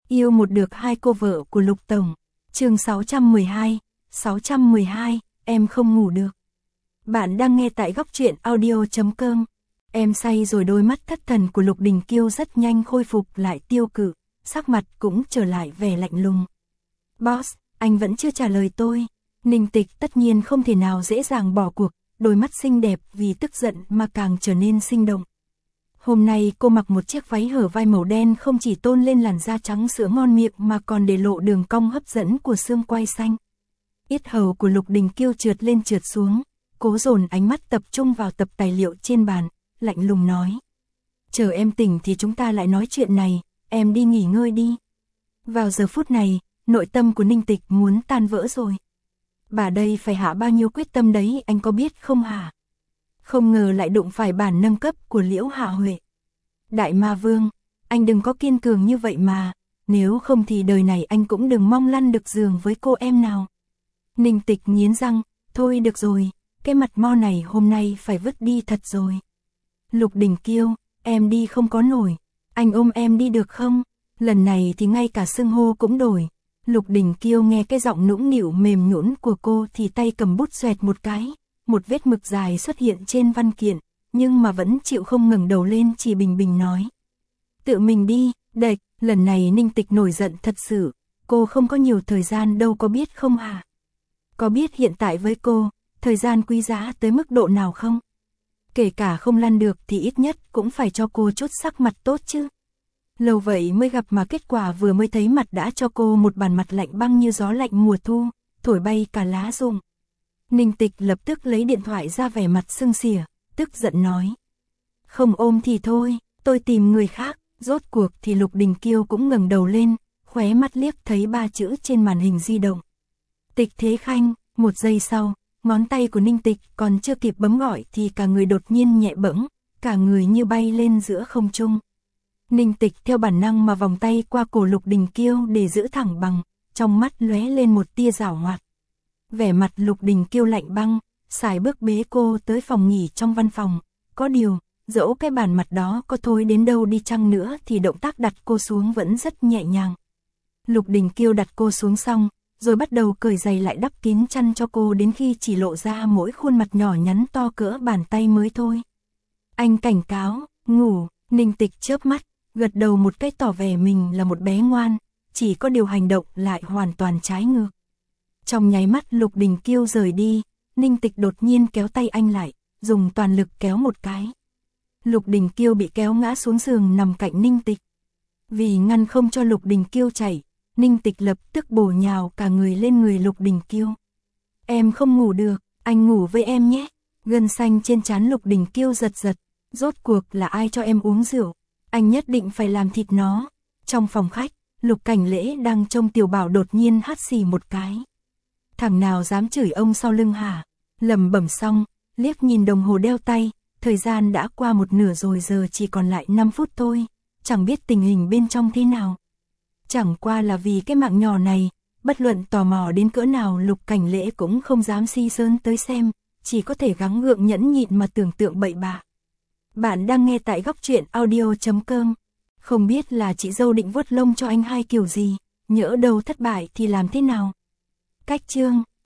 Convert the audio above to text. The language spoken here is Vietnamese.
Yêu một được hai cô vợ của Lục Tổng. Chương 612, em không ngủ được. Bạn đang nghe tại góc truyện audio.com. Em say rồi. Đôi mắt thất thần của Lục Đình Kiêu rất nhanh khôi phục lại tiêu cự, sắc mặt cũng trở lại vẻ lạnh lùng. Boss, anh vẫn chưa trả lời tôi. Ninh Tịch tất nhiên không thể nào dễ dàng bỏ cuộc, đôi mắt xinh đẹp vì tức giận mà càng trở nên sinh động. Hôm nay cô mặc một chiếc váy hở vai màu đen không chỉ tôn lên làn da trắng sữa ngon miệng mà còn để lộ đường cong hấp dẫn của xương quai xanh. Yết hầu của Lục Đình Kiêu trượt lên trượt xuống, cố dồn ánh mắt tập trung vào tập tài liệu trên bàn, lạnh lùng nói. Chờ em tỉnh thì chúng ta lại nói chuyện này, em đi nghỉ ngơi đi. Vào giờ phút này, nội tâm của Ninh Tịch muốn tan vỡ rồi. Bà đây phải hạ bao nhiêu quyết tâm đấy anh có biết không hả? Không ngờ lại đụng phải bản nâng cấp của Liễu Hạ Huệ. Đại Ma Vương, anh đừng có kiên cường như vậy mà, nếu không thì đời này anh cũng đừng mong lăn được giường với cô em nào. Ninh Tịch nghiến răng, thôi được rồi, cái mặt mo này hôm nay phải vứt đi thật rồi. Lục Đình Kiêu, em đi không có nổi, anh ôm em đi được không? Lần này thì ngay cả xưng hô cũng đổi. Lục Đình Kiêu nghe cái giọng nũng nịu mềm nhũn của cô thì tay cầm bút xoẹt một cái, một vết mực dài xuất hiện trên văn kiện, nhưng mà vẫn chịu không ngẩng đầu lên, chỉ bình bình nói. Tự mình đi, đệch. Lần này Ninh Tịch nổi giận thật sự, cô không có nhiều thời gian đâu có biết không hả? Có biết hiện tại với cô, thời gian quý giá tới mức độ nào không? Kể cả không lăn được thì ít nhất cũng phải cho cô chút sắc mặt tốt chứ. Lâu vậy mới gặp mà kết quả vừa mới thấy mặt đã cho cô một bản mặt lạnh băng như gió lạnh mùa thu, thổi bay cả lá rụng. Ninh Tịch lập tức lấy điện thoại ra, vẻ mặt sưng xỉa, tức giận nói. Không ôm thì thôi, tôi tìm người khác. Rốt cuộc thì Lục Đình Kiêu cũng ngẩng đầu lên, khóe mắt liếc thấy 3 chữ trên màn hình di động. Tịch Thế Khanh. Một giây sau, ngón tay của Ninh Tịch còn chưa kịp bấm gọi thì cả người đột nhiên nhẹ bẫng, cả người như bay lên giữa không trung. Ninh Tịch theo bản năng mà vòng tay qua cổ Lục Đình Kiêu để giữ thẳng bằng, trong mắt lóe lên một tia giảo hoạt. Vẻ mặt Lục Đình Kiêu lạnh băng, sải bước bế cô tới phòng nghỉ trong văn phòng. Có điều, dẫu cái bản mặt đó có thối đến đâu đi chăng nữa thì động tác đặt cô xuống vẫn rất nhẹ nhàng. Lục Đình Kiêu đặt cô xuống xong, rồi bắt đầu cởi giày lại đắp kín chăn cho cô đến khi chỉ lộ ra mỗi khuôn mặt nhỏ nhắn to cỡ bàn tay mới thôi. Anh cảnh cáo, ngủ. Ninh Tịch chớp mắt, gật đầu một cái tỏ vẻ mình là một bé ngoan, chỉ có điều hành động lại hoàn toàn trái ngược. Trong nháy mắt Lục Đình Kiêu rời đi, Ninh Tịch đột nhiên kéo tay anh lại, dùng toàn lực kéo một cái. Lục Đình Kiêu bị kéo ngã xuống giường nằm cạnh Ninh Tịch. Vì ngăn không cho Lục Đình Kiêu chạy, Ninh Tịch lập tức bổ nhào cả người lên người Lục Đình Kiêu. Em không ngủ được, anh ngủ với em nhé. Gân xanh trên trán Lục Đình Kiêu giật giật. Rốt cuộc là ai cho em uống rượu? Anh nhất định phải làm thịt nó. Trong phòng khách, Lục Cảnh Lễ đang trông Tiểu Bảo đột nhiên hắt xì một cái. Thằng nào dám chửi ông sau lưng hả? Lẩm bẩm xong, liếc nhìn đồng hồ đeo tay, thời gian đã qua một nửa rồi, giờ chỉ còn lại 5 phút thôi, chẳng biết tình hình bên trong thế nào. Chẳng qua là vì cái mạng nhỏ này, bất luận tò mò đến cỡ nào Lục Cảnh Lễ cũng không dám si sơn tới xem, chỉ có thể gắng gượng nhẫn nhịn mà tưởng tượng bậy bạ. Bạn đang nghe tại góc truyện audio.com. Không biết là chị dâu định vuốt lông cho anh hai kiểu gì, nhỡ đâu thất bại thì làm thế nào? Cách chương